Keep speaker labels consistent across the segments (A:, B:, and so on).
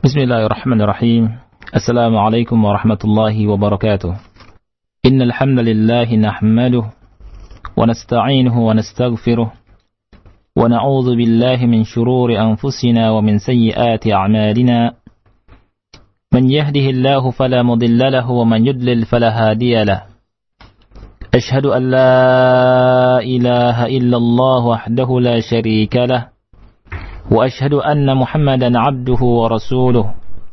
A: Bismillahirrahmanirrahim. Assalamualaikum warahmatullahi wabarakatuh. Innal hamdalillah nahmaduhu wa nasta'inuhu wa nastaghfiruh wa na'udzu billahi min shururi anfusina wa min sayyiati a'malina. Man yahdihillahu fala mudilla lahu wa man yudlil fala hadiya lahu. Ashhadu an la ilaha illallah wahdahu la sharika lahu. وأشهد أن محمدا عبده ورسوله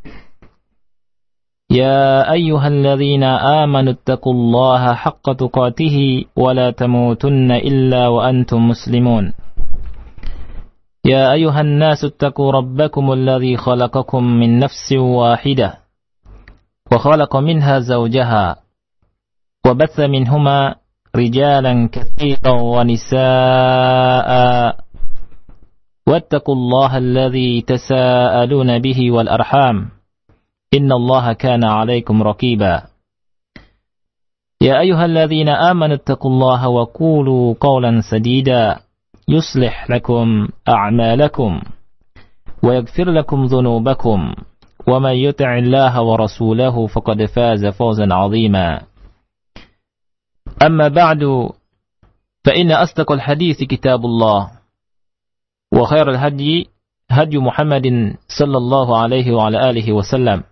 A: يا أيها الذين آمنوا اتقوا الله حق تقاته ولا تموتن إلا وأنتم مسلمون يا أيها الناس اتقوا ربكم الذي خلقكم من نفس واحدة وخلق منها زوجها وبث منهما رجالا كثيرا ونساء واتقوا الله الذي تساءلون به والأرحام إن الله كان عليكم رقيبا يا أيها الذين آمنوا اتقوا الله وقولوا قولا سديدا يصلح لكم أعمالكم ويغفر لكم ذنوبكم ومن يطع الله ورسوله فقد فاز فوزا عظيما أما بعد فإن أصدق الحديث كتاب الله وخير الهدي هدي محمد صلى الله عليه وعلى آله وسلم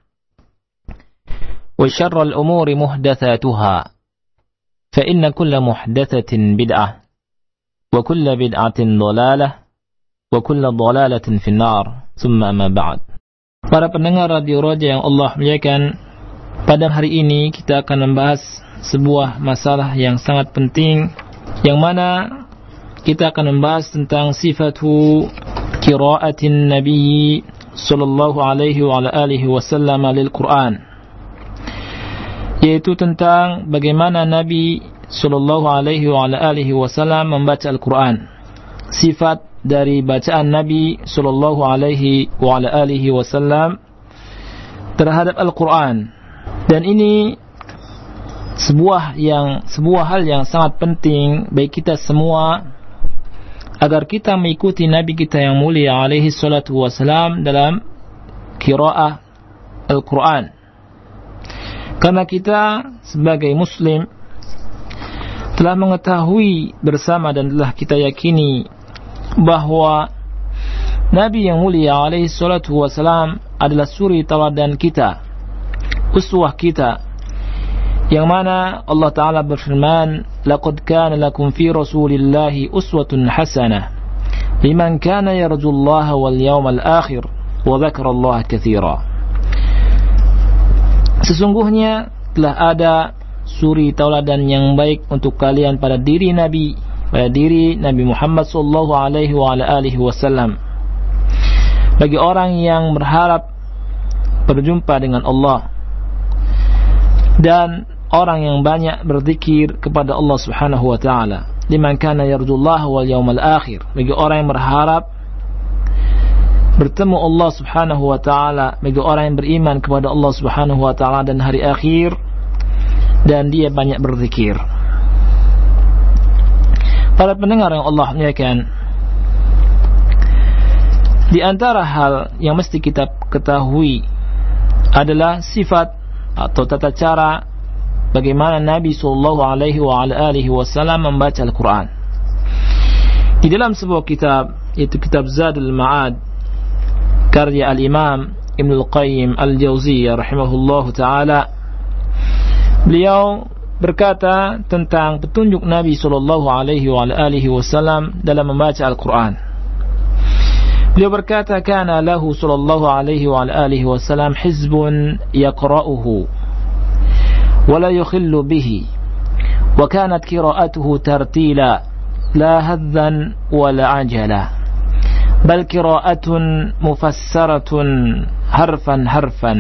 A: وشر الأمور محدثاتها فإن كل محدثة بدعة وكل بدعة ضلالة وكل ضلالة في النار ثم أما بعد. Para pendengar Radio Roja yang Allah muliakan, pada hari ini kita akan membahas sebuah masalah yang sangat penting, yang mana kita akan membahas tentang sifatu qiraatin Nabi sallallahu alaihi wa alihi wasallam lil Quran, yaitu tentang bagaimana Nabi sallallahu alaihi wa alihi wasallam membaca Al-Quran, sifat dari bacaan Nabi sallallahu alaihi wa alihi wasallam terhadap Al-Quran. Dan ini sebuah hal yang sangat penting bagi kita semua, agar kita mengikuti Nabi kita yang mulia alaihi salatu wassalam dalam qiraah Al-Quran. Karena kita sebagai Muslim telah mengetahui bersama dan telah kita yakini bahwa Nabi yang mulia alaihi salatu wassalam adalah suri tauladan kita, uswah kita, yang mana Allah Ta'ala berfirman, laqad kana lakum fi rasulillahi uswatun hasanah liman kana yarjullaha wal yawmal akhir wa dzakarallaha katsira. Sesungguhnya telah ada suri tauladan yang baik untuk kalian pada diri Nabi Muhammad sallallahu alaihi wa alihi wasallam, bagi orang yang berharap berjumpa dengan Allah dan orang yang banyak berzikir kepada Allah Subhanahu wa taala. Liman kana yarjullaha wal yawmal akhir, bagi orang yang berharap bertemu Allah Subhanahu wa taala, bagi orang yang beriman kepada Allah Subhanahu wa taala dan hari akhir, dan dia banyak berzikir. Para pendengar yang Allah muliakan, di antara hal yang mesti kita ketahui adalah sifat atau tata cara bagaimana Nabi sallallahu alaihi wa alihi wasallam membaca Al-Quran. Di dalam sebuah kitab, yaitu kitab Zadul Ma'ad karya Al-Imam Ibn Al-Qayyim Al-Jawziyah rahimahullahu ta'ala, beliau berkata tentang petunjuk Nabi sallallahu alaihi wa alihi wasallam dalam membaca Al-Quran. Beliau berkata, kana lahu sallallahu alaihi wa alihi wasallam hizbun yaqra'uhu ولا يخل به وكانت قراءته ترتيلا لا هذا ولا عجلا بل قراءة مفسرة حرفا حرفا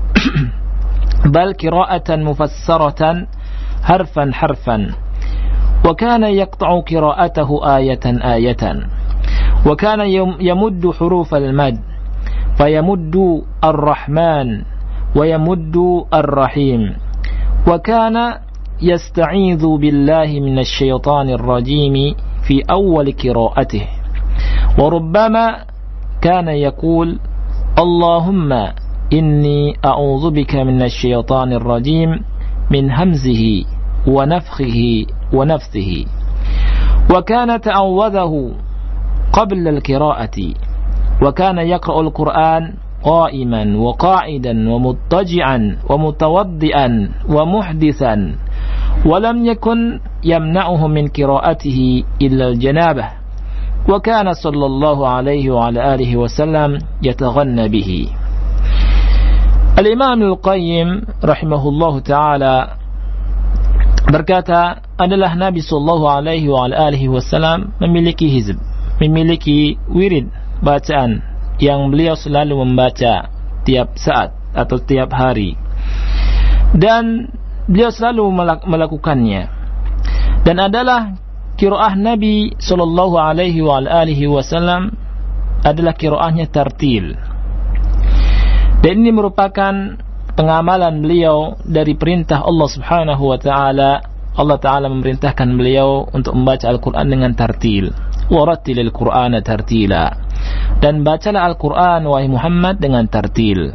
A: بل قراءة مفسرة حرفا حرفا وكان يقطع قراءته آية آية وكان يمد حروف المد فيمد الرحمن ويمد الرحيم وكان يستعيذ بالله من الشيطان الرجيم في أول قراءته وربما كان يقول اللهم inni a'udzubika minasyaitonir rajim min hamzihi wa nafthihi wa nafthihi. Wa kana ta'awwadhahu qabla al-qira'ati wa kana yaqra'u al-Qur'an qa'iman wa qa'idan wa muttaji'an wa mutawaddi'an wa muhdithan wa lam yakun yamna'uhu min qira'atihi illa al-janabah. وكان صلى الله عليه وعلى آله وسلم يتغنى به. Al-Imam Al-Qayyim rahimahullah ta'ala berkata, adalah Nabi sallallahu alaihi wa alihi wasallam memiliki hizb, memiliki wirid bacaan yang beliau selalu membaca tiap saat atau tiap hari, dan beliau selalu melakukannya, dan adalah qiraah Nabi sallallahu alaihi wa alihi wasallam adalah qiraahnya tartil. Dan ini merupakan pengamalan beliau dari perintah Allah Subhanahu wa taala. Allah taala memerintahkan beliau untuk membaca Al-Qur'an dengan tartil. Warattilil Qur'ana tartila. Dan bacalah Al-Qur'an wahai Muhammad dengan tartil.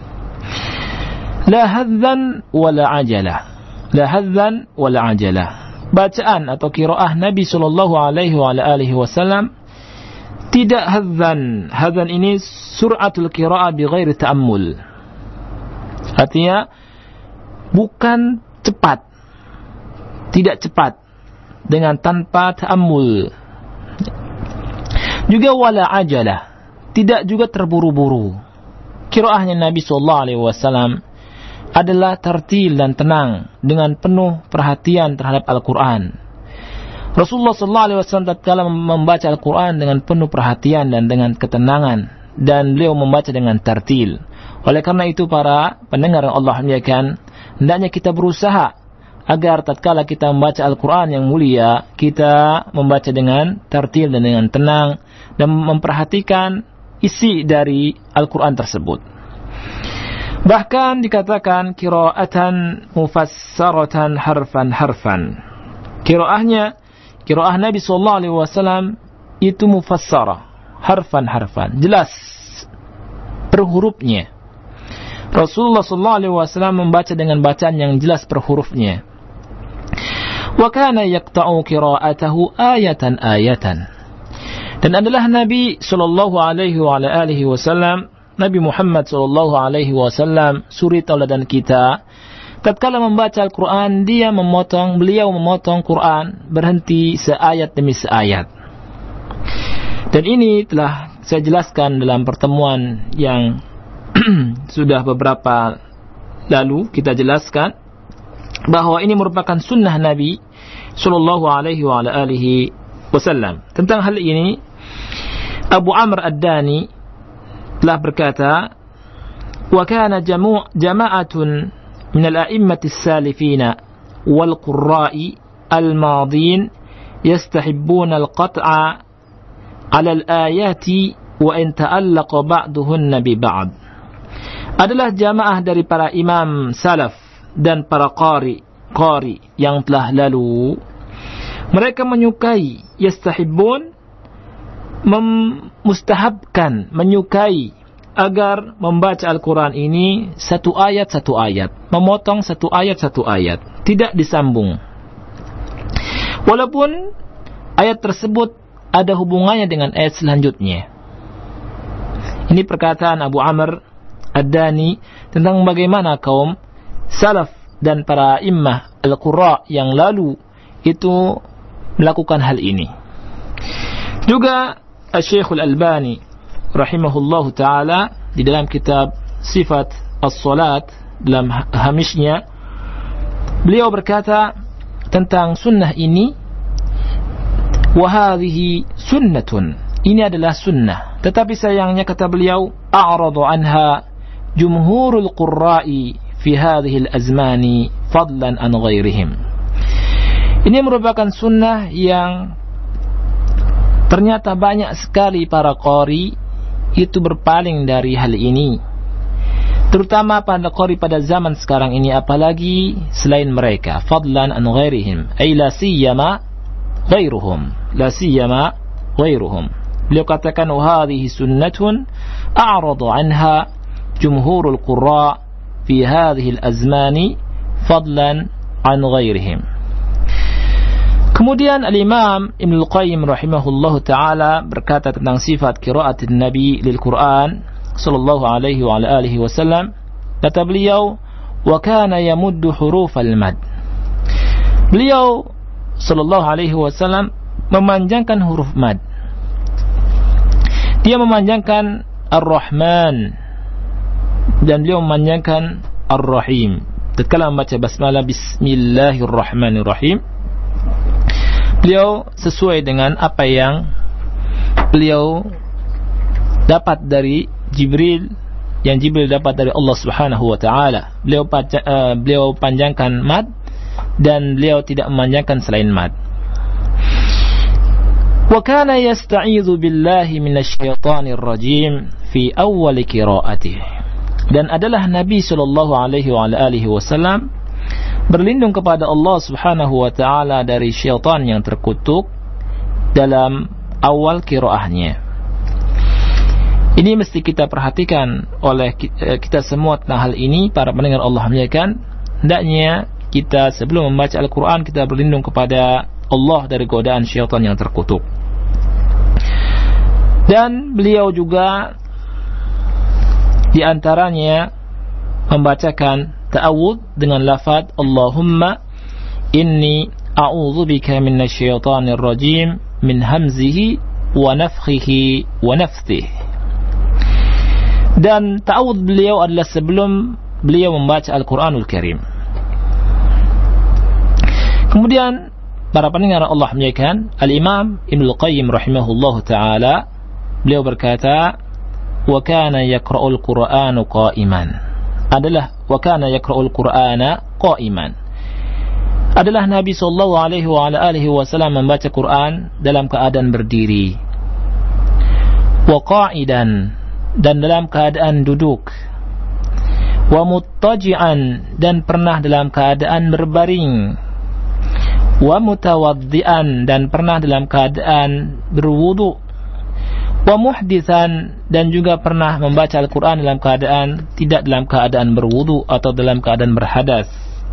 A: La hadzan wala ajalah. La hadzan wala ajalah. Bacaan atau qiraah Nabi sallallahu alaihi wa alihi wasallam tidak hadzan. Hadzan ini sur'atul qiraah bighairi ta'ammul. Artinya bukan cepat. Tidak cepat dengan tanpa ta'ammul. Juga wala ajalah. Tidak juga terburu-buru. Qiraahnya Nabi sallallahu alaihi wasallam adalah tartil dan tenang dengan penuh perhatian terhadap Al-Quran. Rasulullah SAW tatkala membaca Al-Quran dengan penuh perhatian dan dengan ketenangan, dan beliau membaca dengan tartil. Oleh karena itu para pendengar yang Allah muliakan, hendaknya kita berusaha agar tatkala kita membaca Al-Quran yang mulia, kita membaca dengan tartil dan dengan tenang, dan memperhatikan isi dari Al-Quran tersebut. Bahkan dikatakan qiraatan mufassaratan harfan. Qiraah Nabi sallallahu alaihi wasallam itu mufassarah, harfan, jelas per hurufnya. Rasulullah sallallahu alaihi wasallam membaca dengan bacaan yang jelas per hurufnya. Wa kana yaqta'u qira'atahu ayatan. Dan adalah Nabi sallallahu alaihi wa alihi wasallam, Nabi Muhammad sallallahu alaihi wasallam, suri tauladan kita, tatkala membaca Al-Quran, beliau memotong Quran, berhenti seayat demi seayat. Dan ini telah saya jelaskan dalam pertemuan yang sudah beberapa lalu kita jelaskan bahwa ini merupakan sunnah Nabi sallallahu alaihi wa alihi wasallam. Tentang hal ini Abu Amr Ad-Dani telah berkata, wa kana jama'atun min al-a'immati as-salifina wal qurra'i al-madin yastahibbuna al-qat'a 'ala al-ayati wa in ta'allaqa ba'duhunna bi ba'd. Adalah jamaah dari para imam salaf dan para qari yang telah lalu, mereka menyukai, yastahibbun, memustahabkan, menyukai agar membaca Al-Quran ini satu ayat, memotong satu ayat, tidak disambung, walaupun ayat tersebut ada hubungannya dengan ayat selanjutnya. Ini perkataan Abu Amr Ad-Dani tentang bagaimana kaum salaf dan para immah al-qurra yang lalu itu melakukan hal ini. Juga Syekh Al-Albani rahimahullahu ta'ala di dalam kitab Sifat As-Salat, dalam hamishnya, beliau berkata tentang sunnah ini, wa hadhihi sunnatun, ini adalah sunnah, tetapi sayangnya kata beliau, a'radu anha jumhurul qurra'i fi hadhihi al-azmani fadlan an ghairihim. Ini merupakan sunnah yang ternyata banyak sekali para qari itu berpaling dari hal ini, terutama pada qari pada zaman sekarang ini, apalagi selain mereka, fadlan an ghairihim, ay la siyama ghairuhum. Beliau katakan hadhihi sunnatun a'radu anha jumhurul qurra fi hadhihi al-azmani fadlan an ghairihim. Kemudian Al-Imam Ibnu Al-Qayyim rahimahullahu taala berkata tentang sifat qiraatin Nabi lil Quran sallallahu alaihi wa alihi wasallam. Kata beliau, wa kana yamuddu hurufal mad. Beliau sallallahu alaihi wasallam memanjangkan huruf mad. Dia memanjangkan Ar-Rahman dan beliau memanjangkan Ar-Rahim. Tatkala membaca basmalah Bismillahirrahmanirrahim, beliau sesuai dengan apa yang beliau dapat dari Jibril, yang Jibril dapat dari Allah Subhanahu wa taala. Beliau panjangkan mad dan beliau tidak memanjangkan selain mad. Wa kana yasta'idzu billahi minasyaitonir rajim fi awwal qira'atihi. Dan adalah Nabi sallallahu alaihi wasallam berlindung kepada Allah Subhanahu wa taala dari syaitan yang terkutuk dalam awal qiraahnya. Ini mesti kita perhatikan oleh kita semua tentang hal ini, para pendengar Allah muliakan. Hendaknya kita sebelum membaca Al-Quran kita berlindung kepada Allah dari godaan syaitan yang terkutuk. Dan beliau juga di antaranya membacakan ta'awudz dengan lafaz Allahumma inni a'udzubika minasyaitonir rajim min hamzihi wa nafthihi wa nafthihi. Dan ta'awudz beliau adalah sebelum beliau membaca Al-Quranul Karim. Kemudian para pendengar Allah muliakan, Al-Imam Ibnu Al-Qayyim rahimahullahu taala beliau berkata, wa kana yaqra'ul Qur'ana qa'iman. Adalah wa kana yaqra'ul Qur'ana qa'iman. Adalah Nabi sallallahu alaihi wa alihi wasallam membaca Quran dalam keadaan berdiri. Wa qa'idan, dan dalam keadaan duduk. Wa muttaji'an, dan pernah dalam keadaan berbaring. Wa mutawaddi'an, dan pernah dalam keadaan berwudu. Wa muhditsan, dan juga pernah membaca Al-Quran dalam keadaan tidak dalam keadaan berwudu atau dalam keadaan berhadas.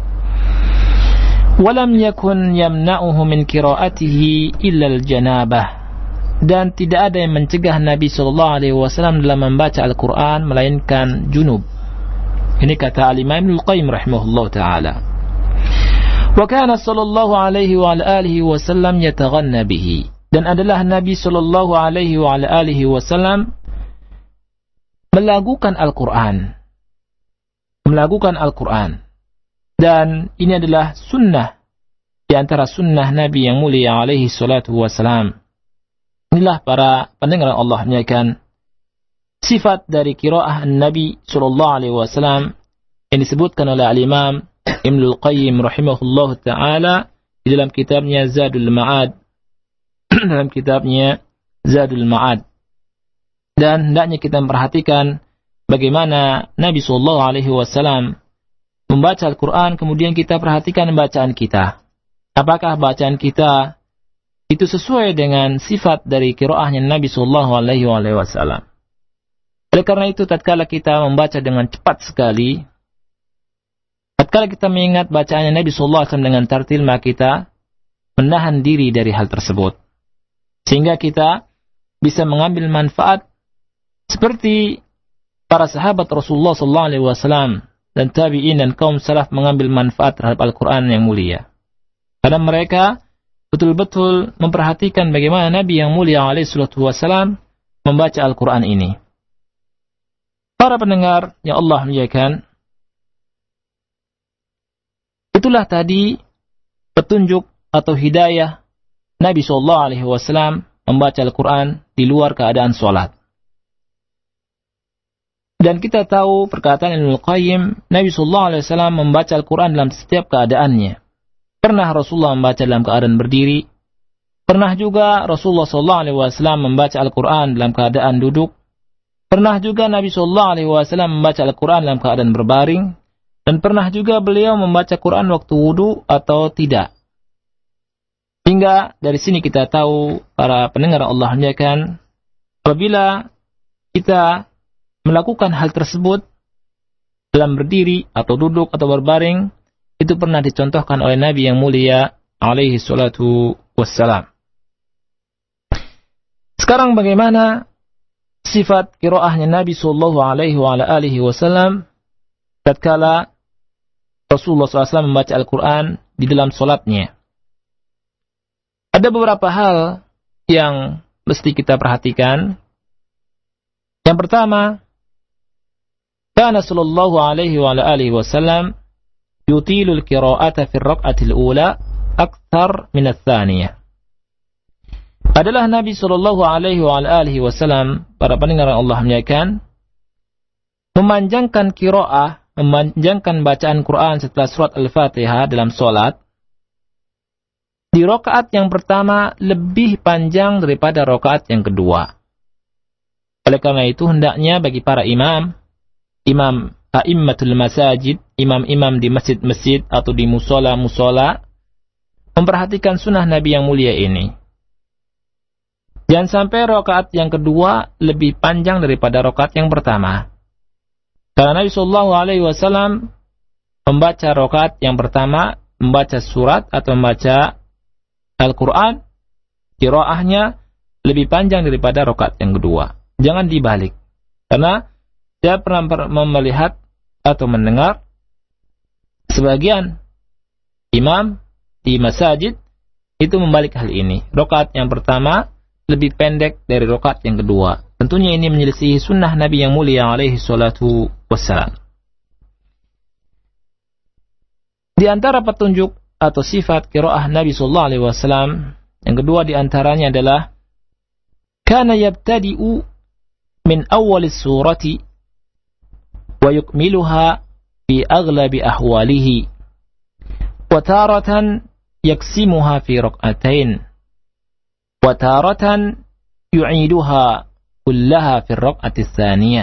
A: Walam yakun yamna'uhu min qira'atihi illa al-janabah, dan tidak ada yang mencegah Nabi sallallahu alaihi wasallam dalam membaca Al-Quran melainkan junub. Ini kata Al-Imam Ibnu Al-Qayyim rahimahullah taala. Wa kana sallallahu alaihi wa alihi wasallam yataghanna bihi, dan adalah Nabi sallallahu alaihi wa alihi wasallam melagukan Al-Quran. Dan ini adalah sunnah di antara sunnah Nabi yang mulia alaihi salatu wasalam. Inilah para pendengar Allah muliakan, sifat dari qiraah Nabi sallallahu alaihi wasallam yang disebutkan oleh Al-Imam Ibnu Al-Qayyim rahimahullahu taala di dalam kitabnya Zadul Ma'ad. Dalam kitabnya Zadul Ma'ad. Dan hendaknya kita memperhatikan bagaimana Nabi sallallahu alaihi wasallam membaca Al-Quran, kemudian kita perhatikan bacaan kita. Apakah bacaan kita itu sesuai dengan sifat dari qiraahnya Nabi sallallahu alaihi wasallam. Oleh karena itu, tatkala kita membaca dengan cepat sekali, tatkala kita mengingat bacaannya Nabi sallallahu alaihi wasallam dengan tartil, maka kita menahan diri dari hal tersebut, sehingga kita bisa mengambil manfaat seperti para sahabat Rasulullah sallallahu alaihi wasallam dan tabi'in dan kaum salaf mengambil manfaat terhadap Al-Quran yang mulia. Karena mereka betul-betul memperhatikan bagaimana Nabi yang mulia alaihi salatu wasallam membaca Al-Quran ini. Para pendengar yang Allah muliakan, itulah tadi petunjuk atau hidayah Nabi sallallahu alaihi wasallam membaca Al-Quran di luar keadaan sholat. Dan kita tahu perkataan Ibnu Qayyim, Nabi sallallahu alaihi wasallam membaca Al-Quran dalam setiap keadaannya. Pernah Rasulullah membaca dalam keadaan berdiri, pernah juga Rasulullah sallallahu alaihi wasallam membaca Al-Quran dalam keadaan duduk, pernah juga Nabi sallallahu alaihi wasallam membaca Al-Quran dalam keadaan berbaring, dan pernah juga beliau membaca Quran waktu wudu atau tidak. Hingga dari sini kita tahu, para pendengar Allah muliakan, apabila kita melakukan hal tersebut, dalam berdiri atau duduk atau berbaring, itu pernah dicontohkan oleh Nabi yang mulia alaihi salatu wassalam. Sekarang bagaimana sifat qiraahnya Nabi sallallahu alaihi wasallam tatkala Rasulullah SAW membaca Al-Quran di dalam solatnya? Ada beberapa hal yang mesti kita perhatikan. Yang pertama, kana sallallahu alaihi wasallam yutilul qira'ata fi ar-rak'atil ula akthar min ats-tsaniyah. Adalah Nabi sallallahu alaihi wasallam, para pendengar Allah muliakan, memanjangkan qiraah, memanjangkan bacaan Quran setelah surat Al-Fatihah dalam salat di rakaat yang pertama lebih panjang daripada rakaat yang kedua. Oleh karena itu hendaknya bagi para imam a'immatul masajid, imam-imam di masjid-masjid atau di musola-musola, memperhatikan sunnah Nabi yang mulia ini. Jangan sampai rakaat yang kedua lebih panjang daripada rakaat yang pertama. Karena Nabi sallallahu alaihi wasallam membaca rakaat yang pertama, membaca surat atau membaca Al-Quran, qiraahnya lebih panjang daripada rakaat yang kedua. Jangan dibalik. Karena saya pernah melihat atau mendengar sebagian imam di masjid itu membalik hal ini. Rakaat yang pertama lebih pendek dari rakaat yang kedua. Tentunya ini menyelisihi sunnah Nabi yang mulia alaihi salatu wassalam. Di antara petunjuk atau sifat qiraah Nabi sallallahu alaihi wasallam yang kedua di antaranya adalah kana yabtadi'u min awwalis surati wa yukmiluha fi aghlabi ahwalihi wa taratan yaksimuha fi rak'atain wa taratan yu'iduha kullaha fi ar-rak'ati ats-tsaniyah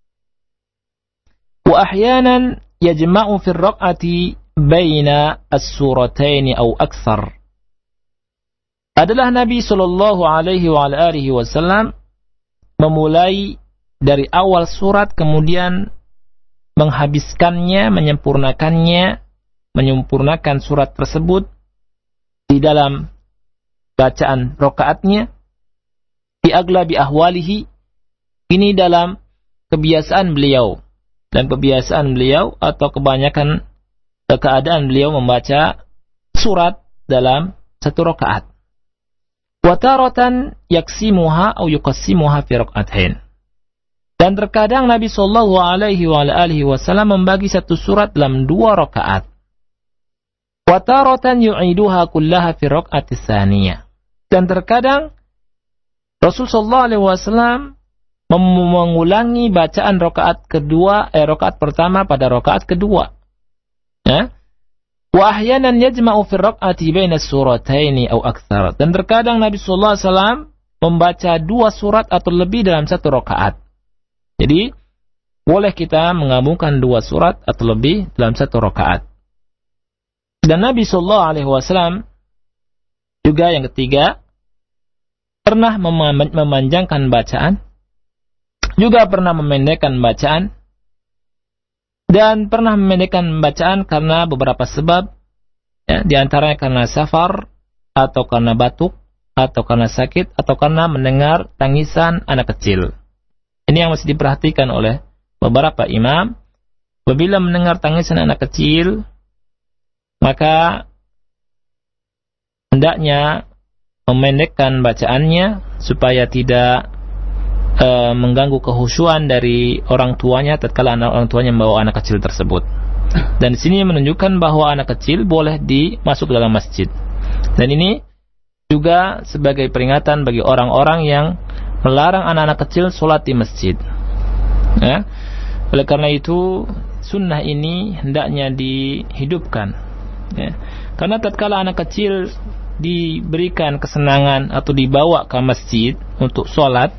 A: wa ahyanan yajma'u fi ar-rak'ati baina as-surataini aw akthar. Adalah Nabi sallallahu alaihi wasallam memulai dari awal surat kemudian menghabiskannya, menyempurnakan surat tersebut di dalam bacaan rakaatnya di aglabi ahwalihi, ini dalam kebiasaan beliau, dan kebiasaan beliau atau kebanyakan keadaan beliau membaca surat dalam satu rakaat. Wa taratan yaksimuha aw yuqassimuha fi rak'atain. Dan terkadang Nabi sallallahu alaihi wasallam membagi satu surat dalam dua rakaat. Wa taratan yu'iduha kullaha fi rak'ati tsaniyah. Dan terkadang Rasul sallallahu alaihi wasallam mengulangi bacaan rakaat pertama pada rakaat kedua. Wa ahyanan yajma'u fi ar-rak'ati baina as-surataini aw akthar. Dan terkadang Nabi sallallahu alaihi wasallam membaca dua surat atau lebih dalam satu rakaat. Jadi boleh kita menggabungkan dua surat atau lebih dalam satu rakaat. Dan Nabi sallallahu alaihi wasallam juga yang ketiga pernah memanjangkan bacaan, juga pernah memendekkan bacaan, dan pernah memendekkan bacaan karena beberapa sebab, ya, di antaranya karena safar, atau karena batuk, atau karena sakit, atau karena mendengar tangisan anak kecil. Ini yang mesti diperhatikan oleh beberapa imam. Apabila mendengar tangisan anak kecil, maka hendaknya memendekkan bacaannya supaya tidak mengganggu kehusyuan dari orang tuanya tatkala orang tuanya membawa anak kecil tersebut. Dan di sini menunjukkan bahwa anak kecil boleh dimasuk dalam masjid. Dan ini juga sebagai peringatan bagi orang-orang yang melarang anak-anak kecil sholat di masjid. Ya. Oleh karena itu sunnah ini hendaknya dihidupkan. Ya. Karena tatkala anak kecil diberikan kesenangan atau dibawa ke masjid untuk sholat,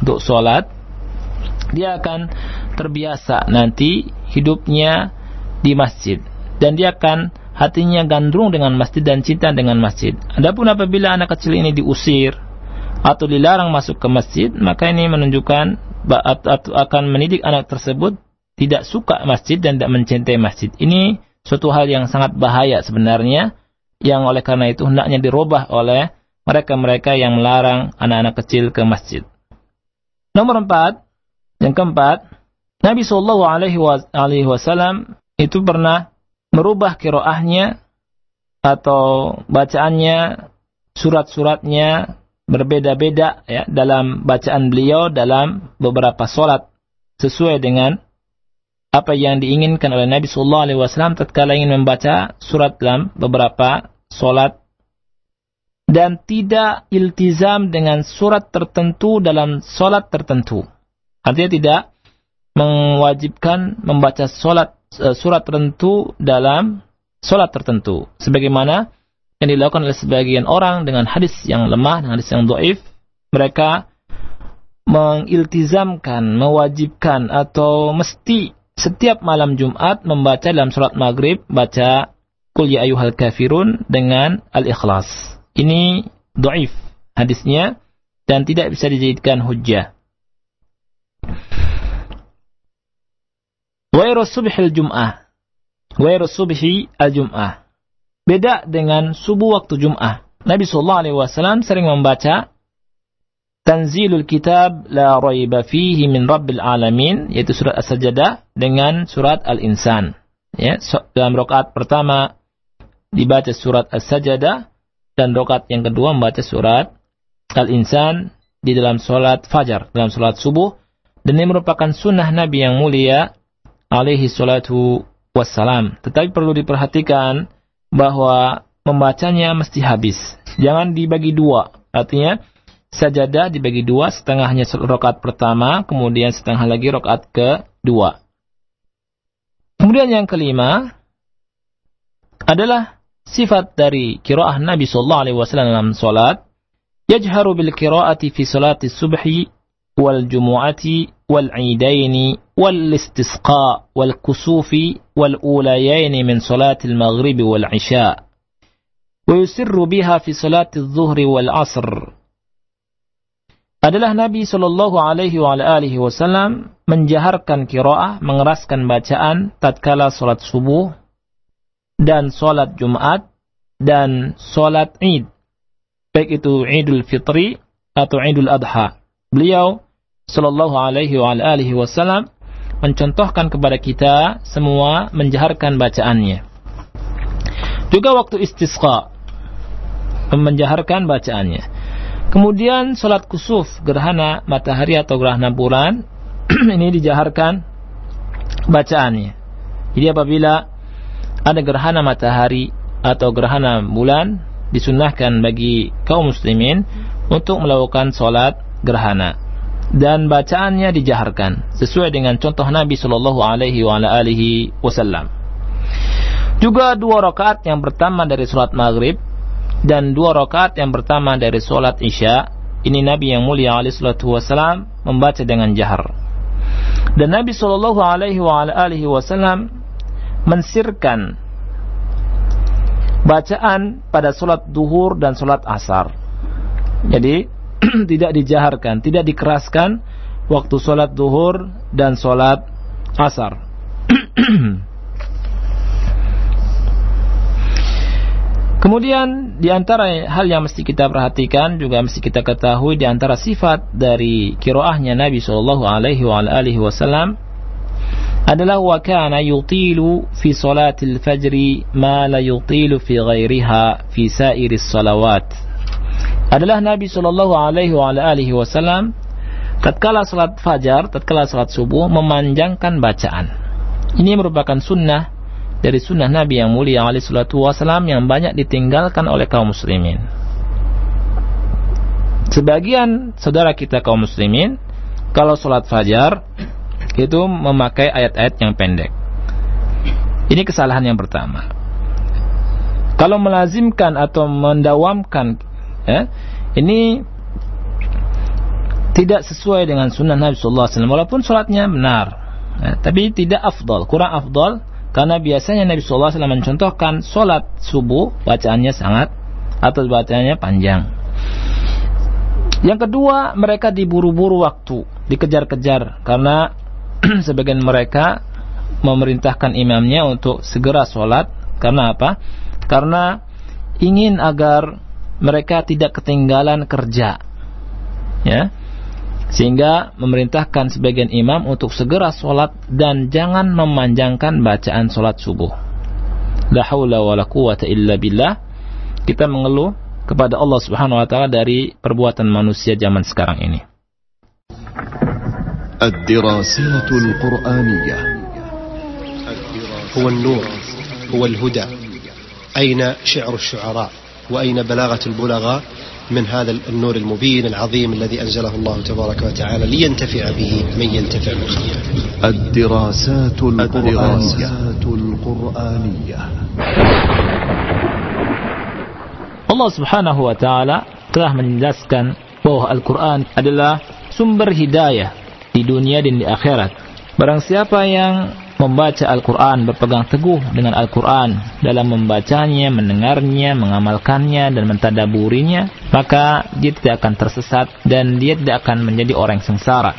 A: dia akan terbiasa nanti hidupnya di masjid, dan dia akan hatinya gandrung dengan masjid dan cinta dengan masjid. Adapun apabila anak kecil ini diusir atau dilarang masuk ke masjid, maka ini menunjukkan atau akan mendidik anak tersebut tidak suka masjid dan tidak mencintai masjid. Ini suatu hal yang sangat bahaya sebenarnya, yang oleh karena itu hendaknya dirubah oleh mereka-mereka yang melarang anak-anak kecil ke masjid. Nomor 4, yang keempat, Nabi Shallallahu Alaihi Wasallam itu pernah merubah qiraahnya atau bacaannya, surat-suratnya berbeda-beda ya dalam bacaan beliau dalam beberapa solat, sesuai dengan apa yang diinginkan oleh Nabi Sallallahu Alaihi Wasallam tatkala ingin membaca surat dalam beberapa solat, dan tidak iltizam dengan surat tertentu dalam solat tertentu. Artinya tidak mewajibkan membaca surat tertentu dalam solat tertentu, sebagaimana yang dilakukan oleh sebagian orang dengan hadis yang lemah, dengan hadis yang dhaif. Mereka mengiltizamkan, mewajibkan atau mesti setiap malam Jumat membaca dalam surat maghrib, baca Qul ya ayyuhal kafirun dengan al-ikhlas. Ini dhaif hadisnya dan tidak bisa dijadikan hujjah. Ghairu subhil jum'ah, ghairu subhi al-jum'ah, beda dengan subuh waktu Jum'ah. Nabi SAW sering membaca Tanzilul Kitab La Raiba Fihi Min Rabbil Alamin, yaitu surat As-Sajdah dengan surat Al-Insan. Ya, dalam rakaat pertama dibaca surat As-Sajdah, dan rakaat yang kedua membaca surat Al-Insan di dalam salat fajar, dalam salat subuh. Dan ini merupakan sunnah Nabi yang mulia alaihi salatu wassalam. Tetapi perlu diperhatikan bahwa membacanya mesti habis. Jangan dibagi dua. Artinya, sajadah dibagi dua, setengahnya rakaat pertama, kemudian setengah lagi rakaat kedua. Kemudian yang kelima adalah sifat dari qiraah Nabi sallallahu alaihi wasallam dalam salat. Yajharu bil qiraati fi salati subhi wal jumu'ati wal idaini wal istisqa wal kusufi wal ulayaini min salatil maghrib wal isya wa yusirru biha fi salatil zuhri wal asr. Adalah Nabi sallallahu alaihi wa alihi wasallam menjaharkan qiraah, mengeraskan bacaan tatkala salat subuh dan salat Jumat dan salat Id, baik itu Idul Fitri atau Idul Adha. Beliau sallallahu alaihi wa alihi wasallam mencontohkan kepada kita semua menjaharkan bacaannya. Juga waktu istisqa menjaharkan bacaannya. Kemudian salat kusuf, gerhana matahari atau gerhana bulan, ini dijaharkan bacaannya. Jadi apabila ada gerhana matahari atau gerhana bulan, disunnahkan bagi kaum muslimin untuk melakukan salat gerhana, dan bacaannya dijaharkan sesuai dengan contoh Nabi sallallahu alaihi wa alihi wasallam. Juga 2 rakaat yang pertama dari salat maghrib dan 2 rakaat yang pertama dari salat isya, ini Nabi yang mulia alaihi salatu wasallam membaca dengan jahar. Dan Nabi sallallahu alaihi wa alihi wasallam mensirkan bacaan pada salat duhur dan salat asar. Jadi tidak dijaharkan, tidak dikeraskan waktu salat duhur dan salat asar. Kemudian di antara hal yang mesti kita perhatikan, juga mesti kita ketahui di antara sifat dari qiraahnya Nabi sallallahu alaihi wa alihi wasallam adalah wa kana yutilu fi salatil fajri ma la yutilu fi ghairiha fi sairis salawat. Adalah Nabi sallallahu alaihi wa alihi wasallam tatkala salat fajar, tatkala salat subuh memanjangkan bacaan. Ini merupakan sunnah dari sunnah Nabi yang mulia alaihi salatu wasallam yang banyak ditinggalkan oleh kaum muslimin. Sebagian saudara kita kaum muslimin kalau salat fajar itu memakai ayat-ayat yang pendek. Ini kesalahan yang pertama. Kalau melazimkan atau mendawamkan, ini tidak sesuai dengan sunnah Nabi sallallahu alaihi wasallam, walaupun salatnya benar, tapi tidak afdal, kurang afdal. Karena biasanya Nabi SAW mencontohkan solat subuh bacaannya sangat atau bacaannya panjang. Yang kedua, mereka diburu-buru waktu, dikejar-kejar karena sebagian mereka memerintahkan imamnya untuk segera sholat. Karena apa? Karena ingin agar mereka tidak ketinggalan kerja, ya, sehingga memerintahkan sebagian imam untuk segera sholat dan jangan memanjangkan bacaan sholat subuh. La haula wa la quwata illa billah. Kita mengeluh kepada Allah Subhanahu wa taala dari perbuatan manusia zaman sekarang ini.
B: الدراسات القرآنية
C: هو النور هو الهدى. أين شعر الشعراء وأين بلاغة البلغاء من هذا النور المبين العظيم الذي أنزله الله تبارك وتعالى لينتفع به من ينتفع من خلقه.
B: الدراسات القرآنية.
A: Allah Subhanahu wa taala telah menjelaskan bahwa Al-Quran adalah sumber hidayah di dunia dan di akhirat. Barang siapa yang membaca Al-Quran, berpegang teguh dengan Al-Quran dalam membacanya, mendengarnya, mengamalkannya, dan mentadaburinya, maka dia tidak akan tersesat dan dia tidak akan menjadi orang sengsara.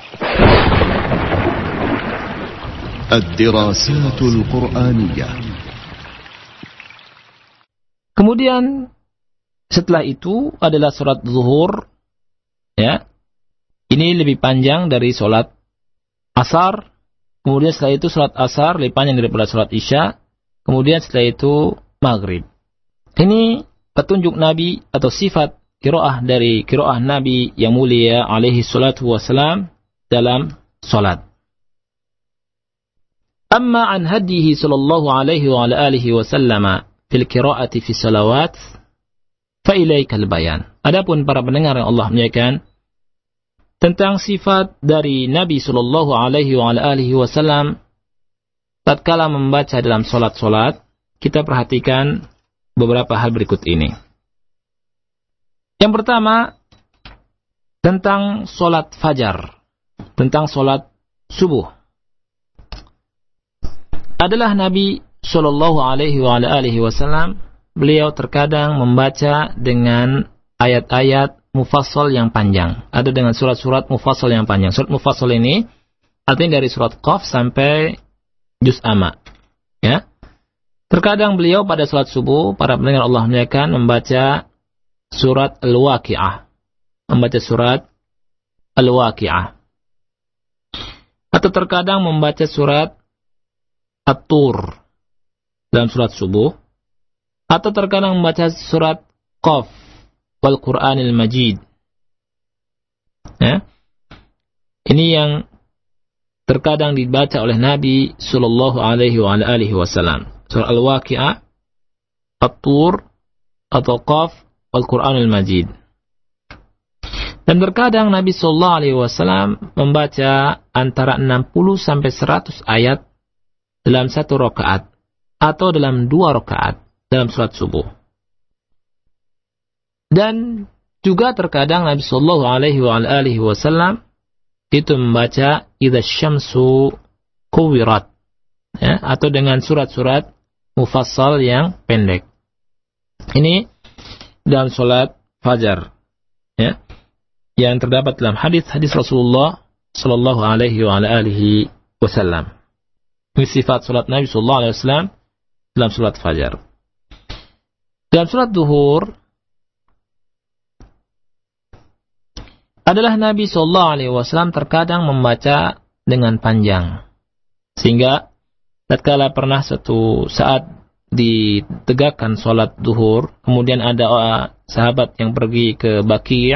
B: الدراسات القرآنية.
A: Kemudian setelah itu adalah sholat zuhur, ya. Ini lebih panjang dari sholat asar. Kemudian setelah itu sholat asar lebih panjang daripada sholat isya. Kemudian setelah itu maghrib. Ini petunjuk Nabi atau sifat qiraah dari qiraah Nabi yang mulia alaihi salatu wassalam dalam sholat. Amma an hadihi sallallahu alaihi wa ala alihi wasallama fil qiraati fi salawat fa ilaikal bayan. Adapun para pendengar yang Allah muliakan, tentang sifat dari Nabi sallallahu alaihi wa ala alihi wasallam tatkala membaca dalam salat-salat, kita perhatikan beberapa hal berikut ini. Yang pertama, tentang salat fajar, tentang salat subuh. Adalah Nabi sallallahu alaihi wa ala alihi wasallam, beliau terkadang membaca dengan ayat-ayat mufassal yang panjang, ada dengan surat-surat mufassal yang panjang. Surat mufassal ini artinya dari surat Qaf sampai juz Amma, ya. Terkadang beliau pada salat subuh, para pendengar Allah muliakan, membaca surat Al-Waqi'ah, membaca surat Al-Waqi'ah, atau terkadang membaca surat At-Tur dalam surat subuh, atau terkadang membaca surat Qaf wal Qur'anil Majid. Ya. Ini yang terkadang dibaca oleh Nabi sallallahu alaihi wa alihi wasallam. Surah Al-Waqi'ah, At-Tur, atau Qaf wal Qur'anil Majid. Dan terkadang Nabi sallallahu alaihi wasallam membaca antara 60 sampai 100 ayat dalam satu rakaat atau dalam 2 rakaat dalam salat subuh. Dan juga terkadang Nabi sallallahu alaihi wa alihi wasallam itu membaca idza syamsu kuwirat, ya, atau dengan surat-surat mufassal yang pendek. Ini dalam salat fajar, ya, yang terdapat dalam hadis-hadis Rasulullah sallallahu alaihi wa alihi wasallam. Ini sifat salat Nabi sallallahu alaihi wasallam dalam salat fajar. Dalam salat zuhur adalah Nabi sallallahu alaihi wasallam terkadang membaca dengan panjang, sehingga tatkala pernah suatu saat ditegakkan salat zuhur, kemudian ada sahabat yang pergi ke Baqi'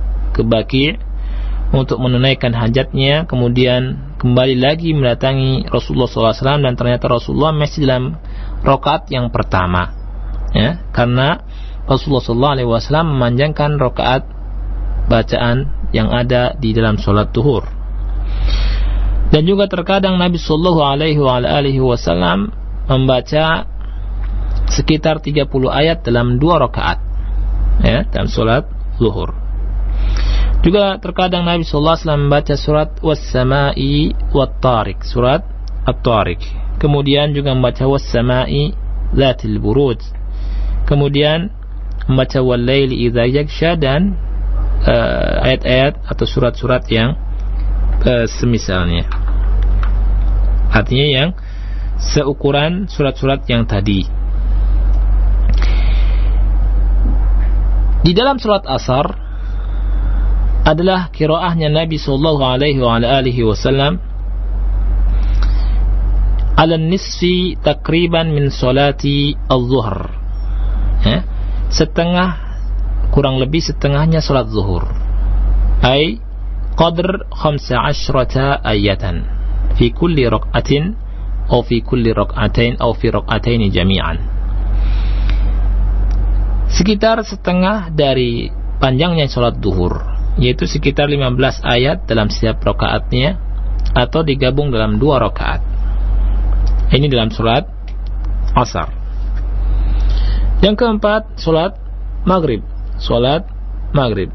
A: untuk menunaikan hajatnya, kemudian kembali lagi mendatangi Rasulullah SAW, dan ternyata Rasulullah masih dalam rakaat yang pertama, ya, karena Rasulullah SAW memanjangkan rakaat bacaan yang ada di dalam sholat zuhur. Dan juga terkadang Nabi sallallahu alaihi wasallam membaca sekitar 30 ayat dalam 2 rakaat, ya, dalam sholat zuhur. Juga terkadang Nabi sallallahu alaihi wasallam membaca surat Was-Sama'i Wat-Tariq, surat At-Tariq. Kemudian juga membaca Was-Sama'i Zatil Buruj. Kemudian membaca Wal-Laili Idza Yaghsha, dan ayat-ayat atau surat-surat yang semisalnya. Artinya yang seukuran surat-surat yang tadi. Di dalam surat Asr adalah qiraahnya Nabi sallallahu alaihi wasallam ala nisfi takriban min salati az-zuhr. Setengah, kurang lebih setengahnya salat zuhur. Ay qadr 15 ayatan fi kulli raq'atin atau fi kulli raq'atain atau fi raq'atain jami'an. Sekitar setengah dari panjangnya salat zuhur, yaitu sekitar 15 ayat dalam setiap rakaatnya atau digabung dalam 2 rakaat. Ini dalam salat Asar. Yang keempat, salat Maghrib. Salat Maghrib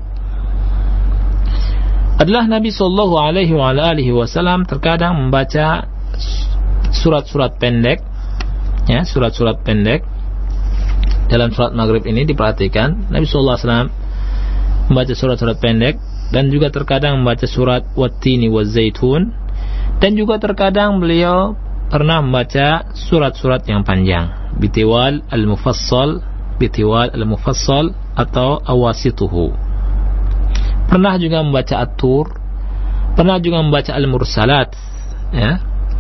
A: adalah Nabi sallallahu alaihi wasallam terkadang membaca surat-surat pendek, ya, surat-surat pendek. Dalam salat Maghrib ini diperhatikan Nabi sallallahu alaihi wasallam membaca surat-surat pendek, dan juga terkadang membaca surat Wattini Wazzaitun, dan juga terkadang beliau pernah membaca surat-surat yang panjang, bitiwal al-mufassal atau awasituhu. Pernah juga membaca At-Tur, pernah juga membaca Al-Mursalat, ya.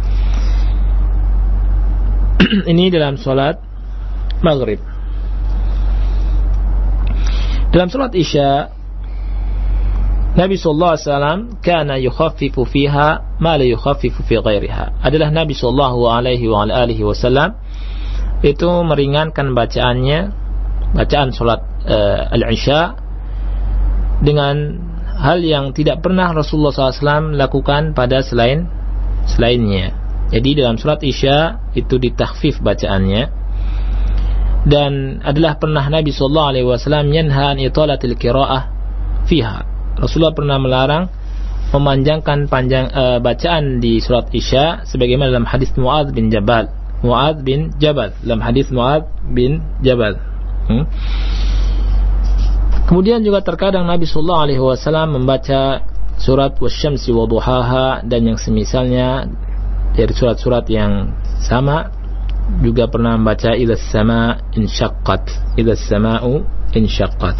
A: Ini dalam salat Maghrib. Dalam salat Isya, Nabi sallallahu alaihi wasallam kana yukhaffifu fiha ma la yukhaffifu fi ghairiha. Adalah Nabi sallallahu alaihi wasallam itu meringankan bacaan salat al-Isya dengan hal yang tidak pernah Rasulullah SAW lakukan pada selainnya. Jadi dalam salat Isya itu ditakhfif bacaannya, dan adalah pernah Nabi sallallahu alaihi wasallam yanha an italatil qiraah fiha. Rasulullah pernah melarang memanjangkan bacaan di surat Isya, sebagaimana dalam hadis Mu'adz bin Jabal. Dalam hadis Mu'adz bin Jabal. Kemudian juga terkadang Nabi sallallahu alaihi wasallam membaca surat Wasyamsi wa duhaha dan yang semisalnya dari surat-surat yang sama. Juga pernah membaca Idza as-samaa'u insyaqqat.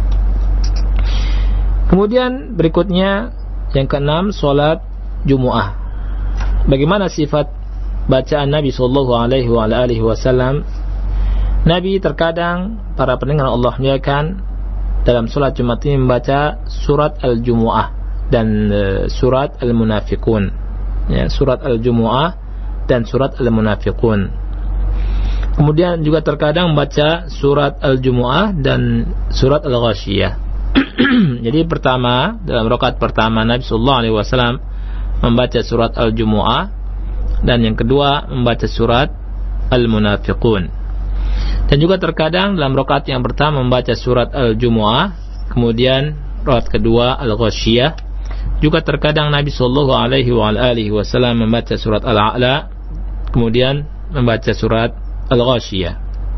A: Kemudian berikutnya yang keenam, salat Jumu'ah. Bagaimana sifat bacaan Nabi sallallahu alaihi wasallam? Nabi terkadang, para pendengar Allah muliakan, dalam salat Jumat ini membaca surat Al-Jumu'ah dan surat Al-Munafiqun. Ya, surat Al-Jumu'ah dan surat Al-Munafiqun. Kemudian juga terkadang membaca surat Al-Jumu'ah dan surat Al-Ghasyiyah. Jadi pertama, dalam rakaat pertama Nabi sallallahu alaihi wasallam membaca surat Al-Jumu'ah, dan yang kedua membaca surat Al-Munafiqun. Dan juga terkadang dalam rakaat yang pertama membaca surat Al-Jumu'ah, kemudian rakaat kedua Al-Ghasyiyah. Juga terkadang Nabi sallallahu alaihi wasallam membaca surat Al-A'la, kemudian membaca surat Al-Ghasyiyah.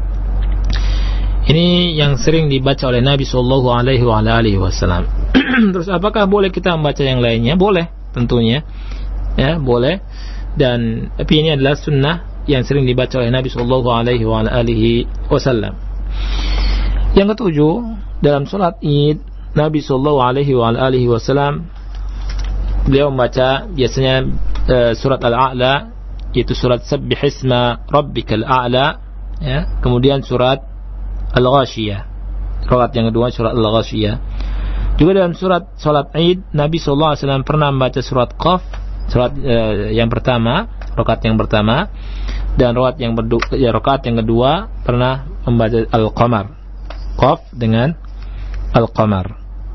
A: Ini yang sering dibaca oleh Nabi sallallahu alaihi wasallam. Terus apakah boleh kita membaca yang lainnya? Boleh, tentunya. Ya, boleh. Dan tapi ini adalah sunnah yang sering dibaca oleh Nabi sallallahu alaihi wasallam. Yang ketujuh, dalam salat Id, Nabi sallallahu alaihi wasallam beliau membaca biasanya surat Al-A'la, yaitu surat Sabbihisma Rabbikal A'la, ya. Kemudian surat Al-Ghasyiyah, rakaat yang kedua surat Al-Ghasyiyah. Juga dalam salat Id, Nabi sallallahu alaihi wasallam pernah membaca surat Qaf, surat yang pertama, rakaat yang pertama, dan rakaat yang kedua pernah membaca Al-Qamar. Qaf dengan Al-Qamar.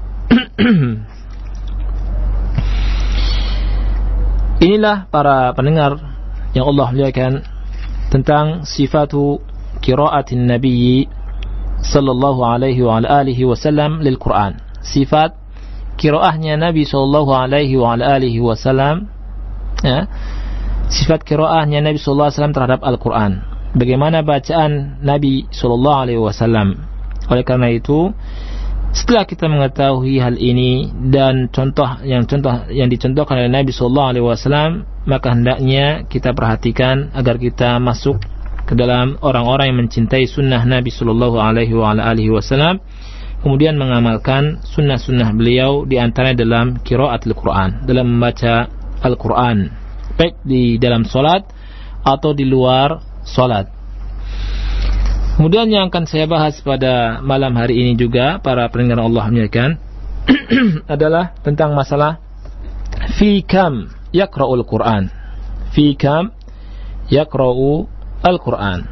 A: Inilah para pendengar yang Allah muliakan tentang sifatu qiraatin Nabi sallallahu alaihi wa alihi wasallam lil Quran. Sifat qiraahnya Nabi sallallahu alaihi wa alihi wasallam, ya. Sifat qiraahnya Nabi sallallahu alaihi wasallam terhadap Al-Quran. Bagaimana bacaan Nabi sallallahu alaihi wasallam. Oleh karena itu, setelah kita mengetahui hal ini dan contoh yang dicontohkan oleh Nabi sallallahu alaihi wasallam, maka hendaknya kita perhatikan agar kita masuk ke dalam orang-orang yang mencintai sunnah Nabi Sallallahu Alaihi Wasallam, kemudian mengamalkan sunnah-sunnah beliau, di antaranya dalam qiraatul Quran, dalam membaca Al-Quran, baik di dalam solat atau di luar solat. Kemudian yang akan saya bahas pada malam hari ini juga, para pendengar Allah muliakan, adalah tentang masalah fi kam yaqra'ul Quran. Fi kam yaqra'u Al-Quran.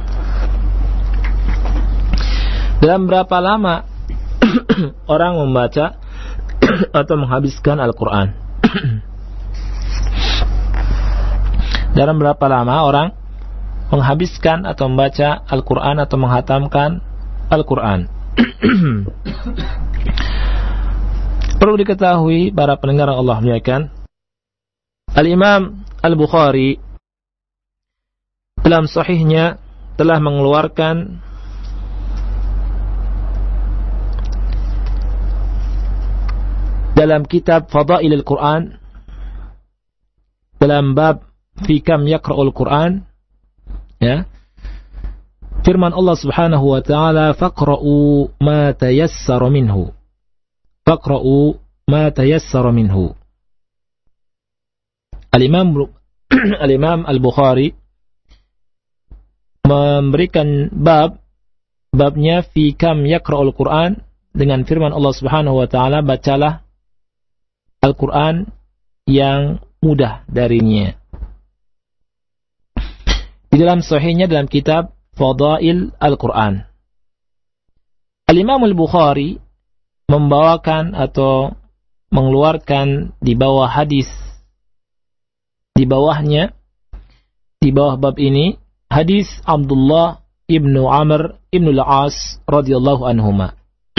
A: Dalam berapa lama orang membaca atau menghabiskan Al-Quran? Dalam berapa lama orang menghabiskan atau membaca Al-Quran atau menghatamkan Al-Quran? Perlu diketahui para pendengar Allah muliakan, Al-Imam Al-Bukhari dalam sahihnya telah mengeluarkan dalam kitab Fadail Al-Quran, dalam bab fi kam yaqra'ul Quran, ya, firman Allah Subhanahu wa taala, faqra'u ma tayassara minhu. Faqra'u ma tayassara minhu. Al-Imam Al-Bukhari memberikan babnya fi kam yaqra'ul Quran dengan firman Allah Subhanahu wa taala, bacalah Al-Quran yang mudah darinya. Di dalam sahihnya dalam kitab Fadail Al-Quran, Al-Imam Al-Bukhari membawakan atau mengeluarkan di bawah hadis, di bawahnya, di bawah bab ini, hadis Abdullah ibnu Amr ibnu al-As radhiyallahu anhuma.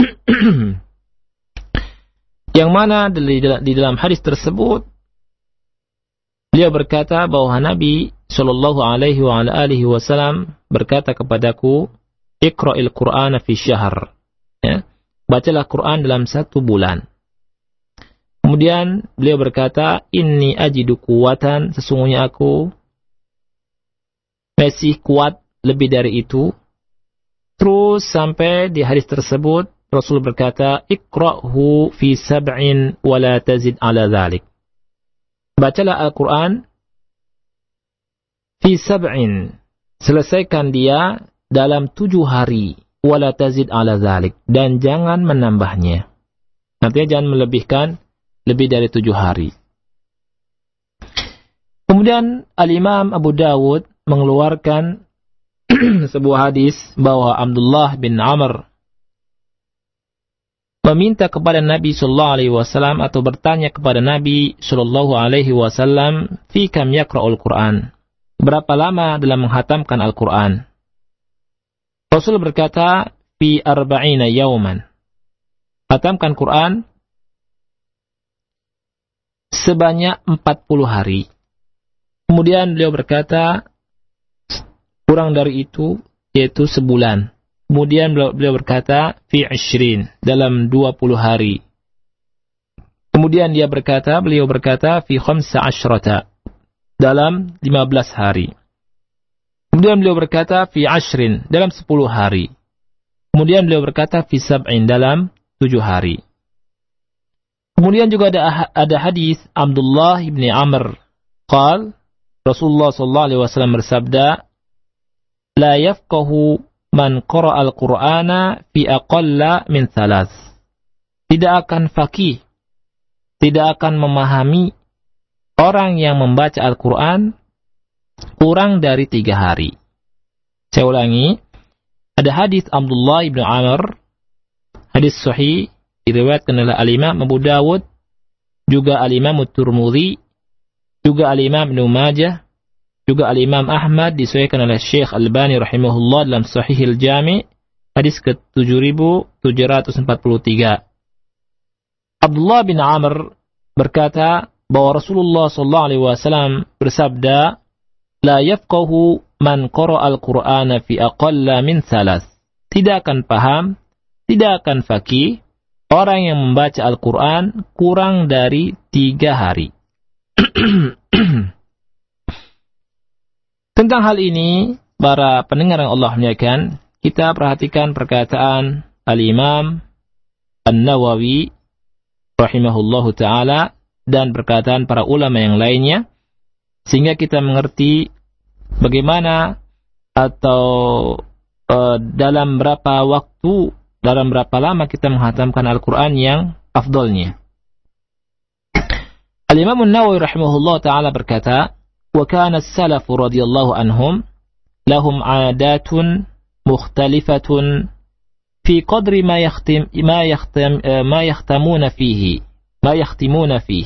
A: Yang mana di dalam hadis tersebut beliau berkata bahwa Nabi Shallallahu Alaihi Wasallam berkata kepadaku, Iqra'il Qur'ana fi syahr, ya, bacalah Quran dalam 1 bulan. Kemudian beliau berkata, Inni ajidu kuwatan, sesungguhnya aku masih kuat lebih dari itu. Terus sampai di hadis tersebut Rasul berkata, Iqra'hu fi 7 wa la tazid ala dhalik. Bacalah Al-Quran fi 7, selesaikan dia dalam 7 hari, wa la tazid ala dhalik, dan jangan menambahnya. Artinya jangan melebihkan lebih dari 7 hari. Kemudian Al-Imam Abu Dawud mengeluarkan sebuah hadis bahwa Abdullah bin Amr meminta kepada Nabi sallallahu alaihi wasallam atau bertanya kepada Nabi sallallahu alaihi wasallam, fi kam yaqra'ul Quran, berapa lama dalam menghatamkan Al-Quran? Rasul berkata, fi 40 yauman, hatamkan Quran sebanyak 40 hari. Kemudian beliau berkata, kurang dari itu, yaitu sebulan. Kemudian beliau berkata, fi 20, dalam 20 hari. Kemudian beliau berkata, fi 15, dalam 15 hari. Kemudian beliau berkata, fi 10, dalam 10 hari. Kemudian beliau berkata, fi 7, dalam 7 hari. Kemudian juga ada hadis Abdullah bin Amr, qal, Rasulullah sallallahu alaihi wasallam bersabda, la yafqahu man qara'al Qur'ana fi aqalla min 3. Tidak akan faqih, tidak akan memahami orang yang membaca Al-Quran kurang dari 3 hari. Saya ulangi, ada hadis Abdullah bin Amr, hadis sahih, diriwayatkan oleh Al-Imam Abu Dawud, juga Al-Imam At-Tirmidzi, juga Al-Imam Ibnu Majah, juga Al-Imam Ahmad, disahihkan oleh Syekh Albani rahimahullah dalam Sahihil Jami', hadis ke-7743. Abdullah bin Amr berkata bahwa Rasulullah sallallahu alaihi wasallam bersabda, la yafqahu man qara'al Qur'ana fi aqalla min 3. Tidak akan paham, tidak akan faqih orang yang membaca Al-Quran kurang dari 3 hari. Tentang hal ini, para pendengar yang Allah muliakan, kita perhatikan perkataan Al-Imam An-Nawawi rahimahullahu ta'ala dan perkataan para ulama yang lainnya, sehingga kita mengerti bagaimana atau dalam berapa waktu, dalam berapa lama kita menghatamkan Al-Quran yang afdolnya. Al-Imam An-Nawawi rahimahullahu ta'ala berkata, وَكَانَ السَّلَفُ رَضِيَ اللَّهُ عَنْهُمْ لَهُمْ عَادَاتٌ مُخْتَلِفَةٌ في قدر ما يختمون فيه.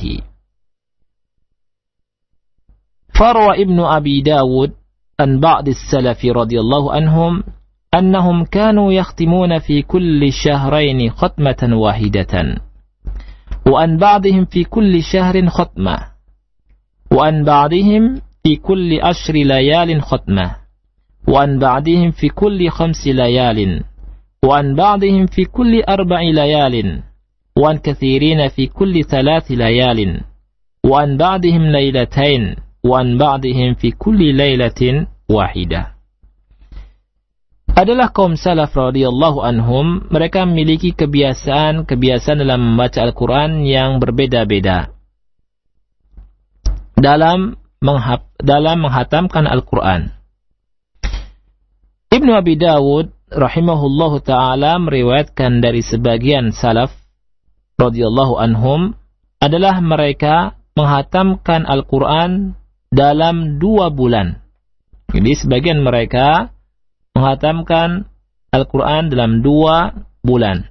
A: فروى ابن أبي داود عن بعض السلف رضي الله عنهم أنهم كانوا يختمون في كل شهرين ختمة واحدة، وعن بعضهم في كل شهر ختمة، وعن بعضهم في كل 10 ليال ختمة، وعن بعضهم في كل 5 ليال، وعن بعضهم في كل 4 ليال، وعن كثيرين في كل 3 ليال، وعن بعضهم ليلتين، وعن بعضهم في كل ليلة واحدة. Adalah kaum salaf radhiyallahu anhum, mereka memiliki kebiasaan dalam membaca Al-Quran yang berbeda-beda dalam menghatamkan Al-Quran. Ibnu Abi Dawud rahimahullahu ta'ala meriwayatkan dari sebagian salaf radhiyallahu anhum adalah mereka menghatamkan Al-Quran dalam 2 bulan. Jadi sebagian mereka menghatamkan Al-Quran dalam 2 bulan.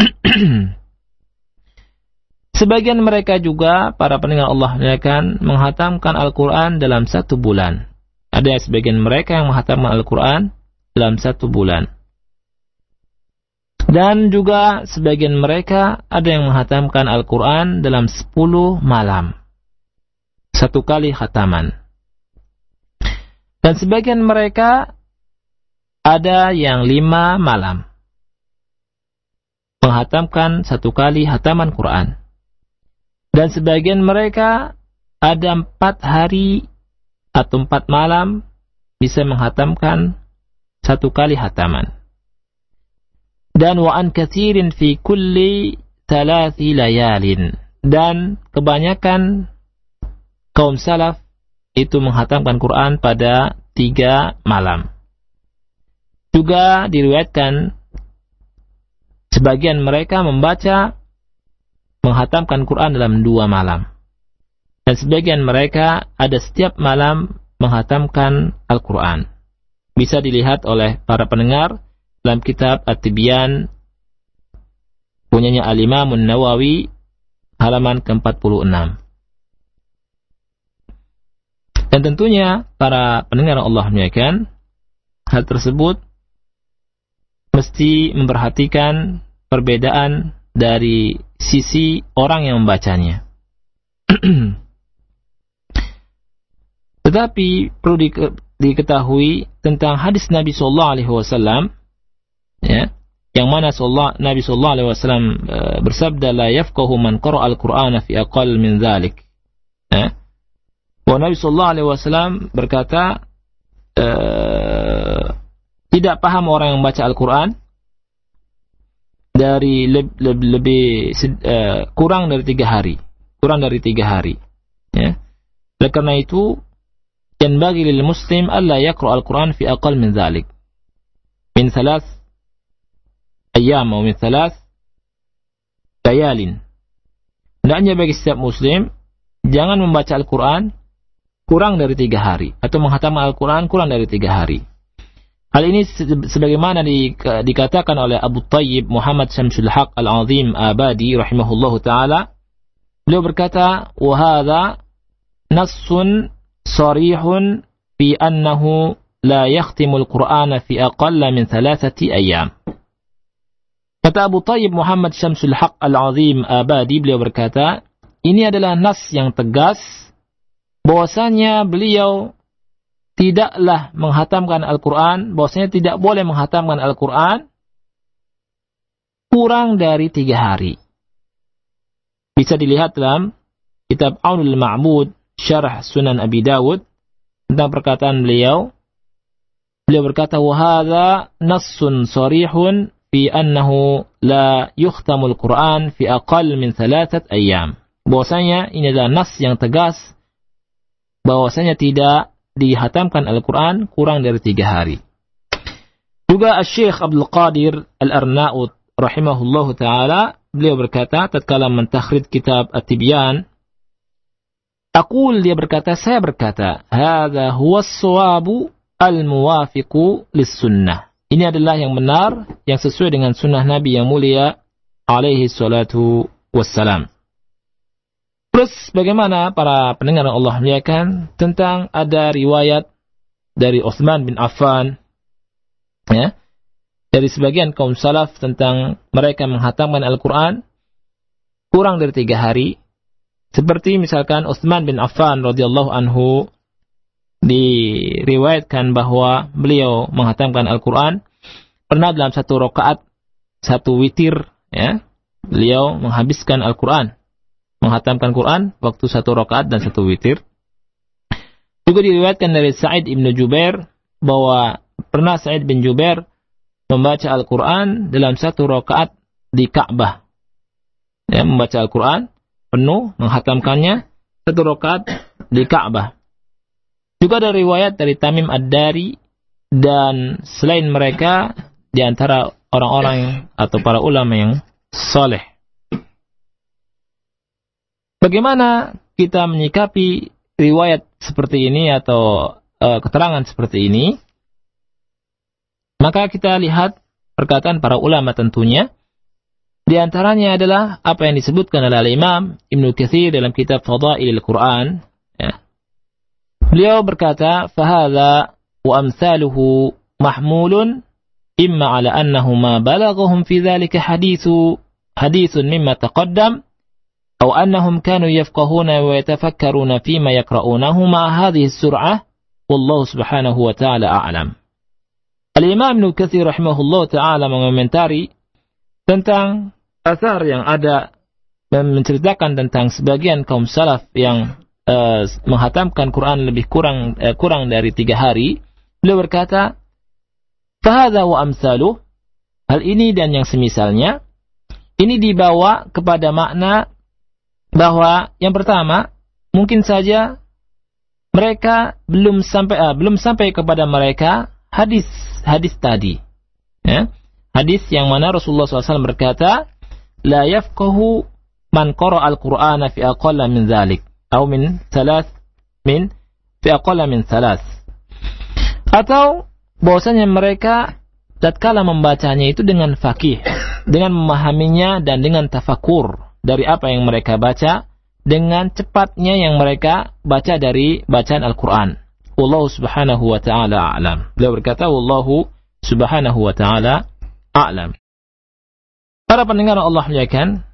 A: Sebagian mereka juga, para pendengar Allah muliakan, menghatamkan Al-Quran dalam 1 bulan. Ada sebagian mereka yang menghatamkan Al-Quran dalam 1 bulan. Dan juga sebagian mereka ada yang menghatamkan Al-Quran dalam 10 malam. 1 kali khataman. Dan sebagian mereka ada yang 5 malam menghatamkan 1 kali hataman Quran. Dan sebagian mereka ada 4 hari atau 4 malam bisa menghatamkan 1 kali hataman. Dan wa an katsirin fi kulli 3 layalin. Dan kebanyakan kaum salaf itu menghatamkan Quran pada 3 malam. Juga diriwayatkan sebagian mereka menghatamkan Quran dalam 2 malam. Dan sebagian mereka ada setiap malam menghatamkan Al-Quran. Bisa dilihat oleh para pendengar dalam kitab At-Tibyan punyanya Al-Imam An-Nawawi halaman ke-46. Dan tentunya para pendengar Allah muliakan, hal tersebut mesti memperhatikan perbedaan dari sisi orang yang membacanya. Tetapi perlu diketahui tentang hadis Nabi sallallahu alaihi wasallam, ya, yang mana Nabi sallallahu alaihi wasallam bersabda, la yafqahu man qara'a al-Qur'ana fi aqall min dzalik. Ya. Bahwa Nabi sallallahu alaihi wasallam berkata, tidak paham orang yang membaca Al-Quran dari kurang dari 3 hari. Kurang dari 3 hari. Ya. Oleh karena itu, yanbaghi lil muslim alla yaqra' al-Quran fi aqall min dzalik. Min 3 ayyam atau min 3 layalin. Hendaknya bagi setiap muslim jangan membaca Al-Quran kurang dari 3 hari atau menghatamkan Al-Quran kurang dari 3 hari. Hal ini sebagaimana dikatakan oleh Abu Thayyib Muhammad Syamsul Haq Al-Azim Abadi rahimahullahu ta'ala. Beliau berkata, wa hadha nassun sarihun fi annahu la yakhtimul Qur'ana fi aqalla min 3 ayyam. Kata Abu Thayyib Muhammad Syamsul Haq Al-Azim Abadi, beliau berkata, ini adalah nas yang tegas bahwasanya beliau tidaklah menghatamkan Al-Quran, bahwasanya tidak boleh menghatamkan Al-Quran kurang dari 3 hari. Bisa dilihat dalam kitab Aunul Ma'bud Syarah Sunan Abi Dawud tentang perkataan beliau, Beliau berkata, wa hadza nassun sharihun fi annahu la yukhtamul Qur'an fi aqall min 3 ayyam. Bahwasanya ini adalah nas yang tegas bahwasanya tidak dihatamkan Al-Qur'an kurang dari 3 hari. Juga Syekh Abdul Qadir Al-Arnaut rahimahullahu taala, beliau berkata tatkala mentakhrij kitab At-Tibyan, dia berkata, saya berkata, hadza huwas shawabu al-muwafiqu lis-sunnah. Ini adalah yang benar, yang sesuai dengan sunnah Nabi yang mulia alaihi salatu wassalam. Terus bagaimana para pendengar Allah muliakan tentang ada riwayat dari Utsman bin Affan, ya, dari sebagian kaum salaf tentang mereka menghatamkan Al-Quran kurang dari 3 hari. Seperti misalkan Utsman bin Affan radhiyallahu anhu diriwayatkan bahwa beliau menghatamkan Al-Quran pernah dalam 1 rakaat, 1 witir, ya, beliau menghabiskan Al-Quran, menghatamkan Quran waktu 1 rakaat dan 1 witir. Juga diriwayatkan dari Sa'id bin Jubair bahwa pernah Sa'id bin Jubair membaca Al-Quran dalam 1 rakaat di Ka'bah. Ya, membaca Al-Quran penuh, menghatamkannya 1 rakaat di Ka'bah. Juga ada riwayat dari Tamim Ad-Dari dan selain mereka di antara orang-orang atau para ulama yang saleh. Bagaimana kita menyikapi riwayat seperti ini atau keterangan seperti ini? Maka kita lihat perkataan para ulama tentunya. Di antaranya adalah apa yang disebutkan oleh Imam Ibnu Katsir dalam kitab Fadailul Quran. Ya. Beliau berkata, "Fahadha wa amsaluhu mahmulun imma ala annahu ma balaghahum fi dhalika hadithun mimma taqaddam aw annahum kanu yafqahuna wa yatafakkaruna fima yaqra'unahu ma hadhihi as-sur'ah wallahu subhanahu wa ta'ala a'lam." Al-Imam Ibnu Katsir rahimahullah ta'ala mengomentari tentang asar yang ada menceritakan tentang sebagian kaum salaf yang menghatamkan Quran lebih kurang dari 3 hari. Beliau berkata, "Fahadha wa amsaluh." Hal ini dan yang semisalnya ini dibawa kepada makna bahwa yang pertama, mungkin saja mereka belum sampai kepada mereka hadis tadi. Ya. Hadis yang mana Rasulullah SAW berkata, "La yafqahu man qara'a al-Qur'ana fi aqalla min dzalik." Atau fi aqalla min 3. Atau bahwasanya mereka tatkala membacanya itu dengan faqih, dengan memahaminya dan dengan tafakur dari apa yang mereka baca, dengan cepatnya yang mereka baca dari bacaan Al-Qur'an. Wallahu subhanahu wa ta'ala a'lam. Beliau berkata, wallahu subhanahu wa ta'ala a'lam. Para pendengar Allah muliakan,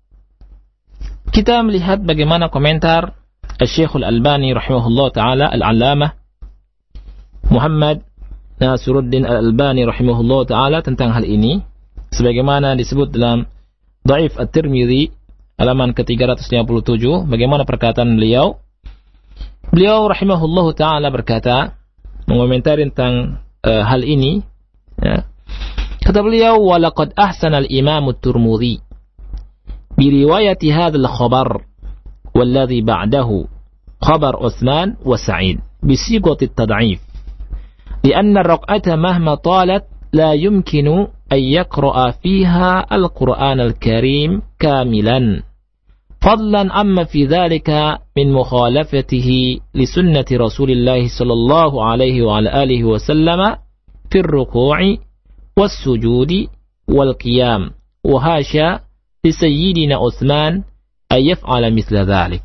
A: kita melihat bagaimana komentar Syekh Al-Albani rahimahullah ta'ala, Al-Allamah Muhammad Nasiruddin Al-Albani rahimahullah ta'ala tentang hal ini, sebagaimana disebut dalam Dhaif At-Tirmidzi halaman ke-357. Bagaimana perkataan beliau? Beliau rahimahullah ta'ala berkata, mengomentari tentang hal ini, ya. Kata beliau, walaqad ahsana al-Imam at-Tirmidzi bi riwayati hadzal khabar walladhi ba'dahu khabar Utsman wa Sa'id bi sighati at-tad'if li'anna ar-raq'ata mahma talat la yumkinu an yaqra'a fiha al-Qur'an al-Karim kamilan fadlan amma fi dhalika min mukhalafatihi li sunnati Rasulillah sallallahu alaihi wa ala alihi wa sallama fi ar-ruku'i was-sujudi wal-qiyam wa hasha li sayyidina Utsman ay yaf'ala mithla dhalik.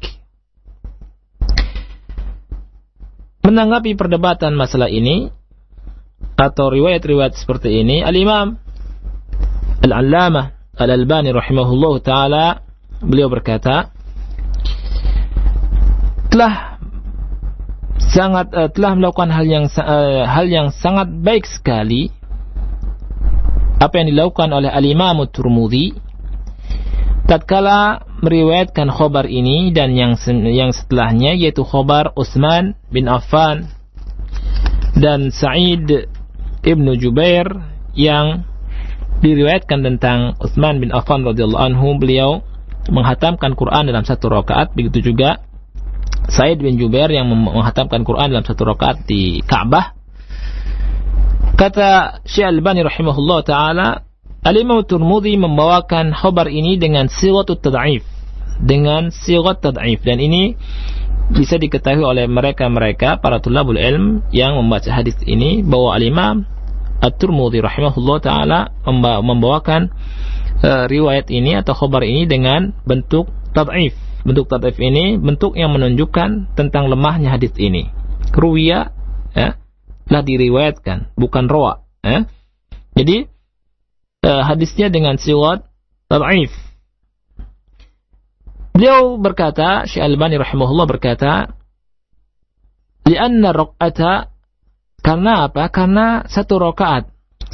A: Menanggapi perdebatan masalah ini atau riwayat-riwayat seperti ini, Al-Imam Al-Allamah Al-Albani rahimahullah ta'ala beliau berkata, telah melakukan hal yang sangat baik sekali apa yang dilakukan oleh Al-Imam At-Tirmidzi tatkala meriwayatkan khabar ini dan yang setelahnya, yaitu khabar Utsman bin Affan dan Sa'id Ibnu Jubair yang diriwayatkan tentang Utsman bin Affan radhiyallahu anhu, beliau menghatamkan Quran dalam satu rakaat. Begitu juga Sa'id bin Jubair yang menghatamkan Quran dalam satu rakaat di Ka'bah. Kata Syekh Al-Albani rahimahullah ta'ala, Al-Imam Tirmidzi membawakan khabar ini dengan sighatut tad'if, dan ini bisa diketahui oleh mereka para tulabul ilm yang membaca hadis ini bahwa Al-Imam At-Tirmidzi rahimahullah ta'ala membawakan riwayat ini atau khabar ini dengan bentuk tad'if. Bentuk tad'if ini bentuk yang menunjukkan tentang lemahnya hadis ini. Ruwiya, telah diriwayatkan, bukan rawa. Jadi hadisnya dengan siwat tad'if. Beliau berkata, Syekh Al-Albani rahimahullah berkata, li'anna raq'ata, karena apa? Karena satu rakaat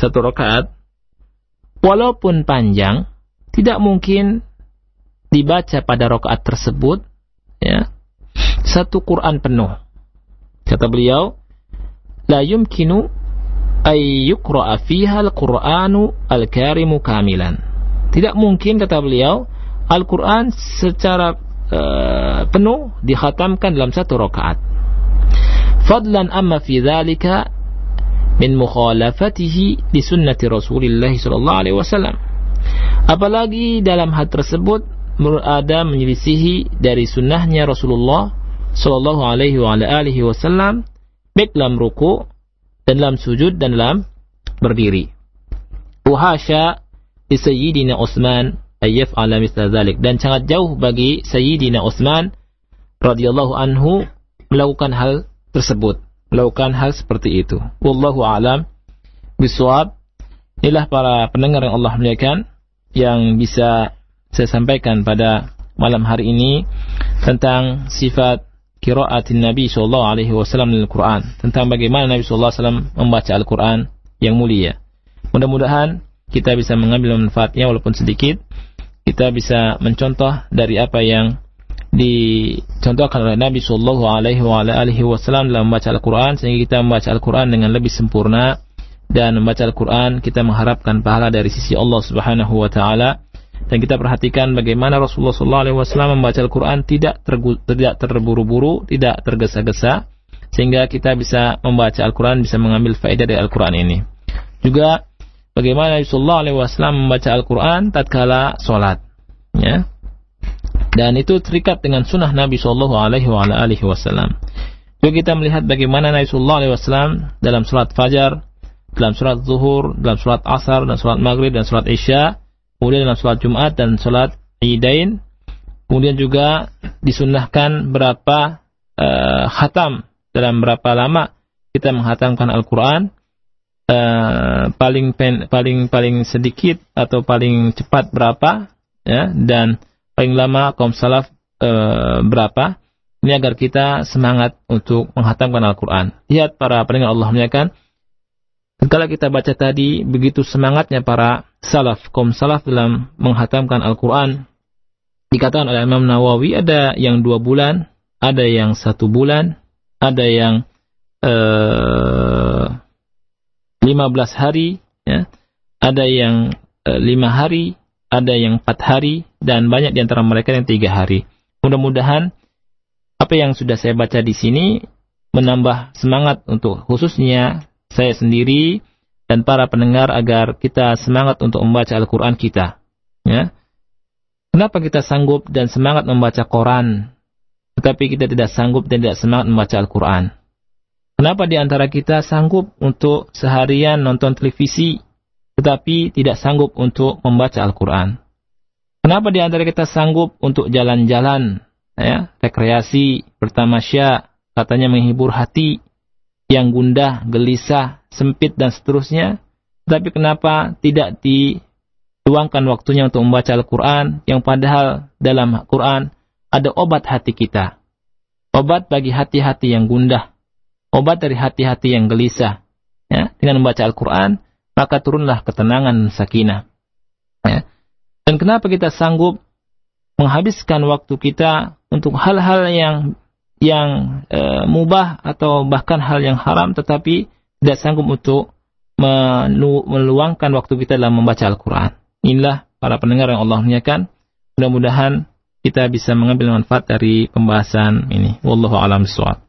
A: walaupun panjang tidak mungkin dibaca pada rakaat tersebut satu Quran penuh. Kata beliau, la yumkinu ay yuqra'a fiha al-Qur'anu al-karimu kamilan. Tidak mungkin, kata beliau, Al-Quran secara penuh dikhatamkan dalam satu rakaat. Fadlan amma fi dzalika min mukhalafatihi li sunnati Rasulillah sallallahu alaihi wasallam. Apalagi dalam hal tersebut ada menyelisihi dari sunnahnya Rasulullah sallallahu alaihi wasallam, baik dalam ruku dan dalam sujud dan dalam berdiri. Uhasya li Sayyidina Utsman ayyaf ala misla dzalik, dan sangat jauh bagi Sayyidina Utsman radhiyallahu anhu melakukan hal tersebut, melakukan hal seperti itu. Wallahu a'lam bishawab. Inilah para pendengar yang Allah muliakan yang bisa saya sampaikan pada malam hari ini tentang sifat qiraatin Nabi sallallahu alaihi wasallam al-Qur'an, tentang bagaimana Nabi sallallahu alaihi wasallam membaca Al-Qur'an yang mulia. Mudah-mudahan kita bisa mengambil manfaatnya walaupun sedikit. Kita bisa mencontoh dari apa yang dicontohkan oleh Nabi sallallahu alaihi wasallam dalam membaca Al-Qur'an, sehingga kita membaca Al-Qur'an dengan lebih sempurna, dan membaca Al-Qur'an kita mengharapkan pahala dari sisi Allah Subhanahu wa taala. Dan kita perhatikan bagaimana Rasulullah sallallahu alaihi wasallam membaca Al-Qur'an tidak terburu-buru, tidak tergesa-gesa, sehingga kita bisa membaca Al-Qur'an, bisa mengambil faedah dari Al-Qur'an ini. Juga bagaimana Nabi sallallahu alaihi wasallam membaca Al-Qur'an tatkala salat, dan itu terikat dengan sunnah Nabi sallallahu alaihi wasallam. Juga kita melihat bagaimana Nabi sallallahu alaihi wasallam dalam salat fajar, dalam salat zuhur, dalam salat asar, dan salat maghrib, dan salat isya, kemudian dalam salat Jumat dan salat Idain. Kemudian juga disunnahkan berapa khatam, dalam berapa lama kita menghatamkan Al-Quran. Paling sedikit atau paling cepat berapa, dan paling lama kaum salaf berapa. Ini agar kita semangat untuk menghatamkan Al-Quran. Lihat para pendengar Allah muliakan, kalau kita baca tadi begitu semangatnya para salaf, kaum salaf dalam menghatamkan Al-Quran. Dikatakan oleh Imam Nawawi, ada yang 2 bulan, ada yang 1 bulan, ada yang 15 hari, ada yang 5 hari, ada yang 4 hari, dan banyak di antara mereka yang 3 hari. Mudah-mudahan apa yang sudah saya baca di sini menambah semangat untuk khususnya saya sendiri dan para pendengar, agar kita semangat untuk membaca Al-Quran kita. Kenapa kita sanggup dan semangat membaca Quran, tetapi kita tidak sanggup dan tidak semangat membaca Al-Quran? Kenapa di antara kita sanggup untuk seharian nonton televisi, tetapi tidak sanggup untuk membaca Al-Quran? Kenapa di antara kita sanggup untuk jalan-jalan, rekreasi, bertamasya, katanya menghibur hati yang gundah, gelisah, sempit, dan seterusnya, tetapi kenapa tidak diluangkan waktunya untuk membaca Al-Quran, yang padahal dalam Al-Quran ada obat hati kita, obat bagi hati-hati yang gundah, obat dari hati-hati yang gelisah. Dengan membaca Al-Quran, maka turunlah ketenangan dan sakinah. Dan kenapa kita sanggup menghabiskan waktu kita untuk hal-hal yang mubah atau bahkan hal yang haram, tetapi tidak sanggup untuk meluangkan waktu kita dalam membaca Al-Quran. Inilah para pendengar yang Allah muliakan. Mudah-mudahan kita bisa mengambil manfaat dari pembahasan ini. Wallahu a'lam bishawab.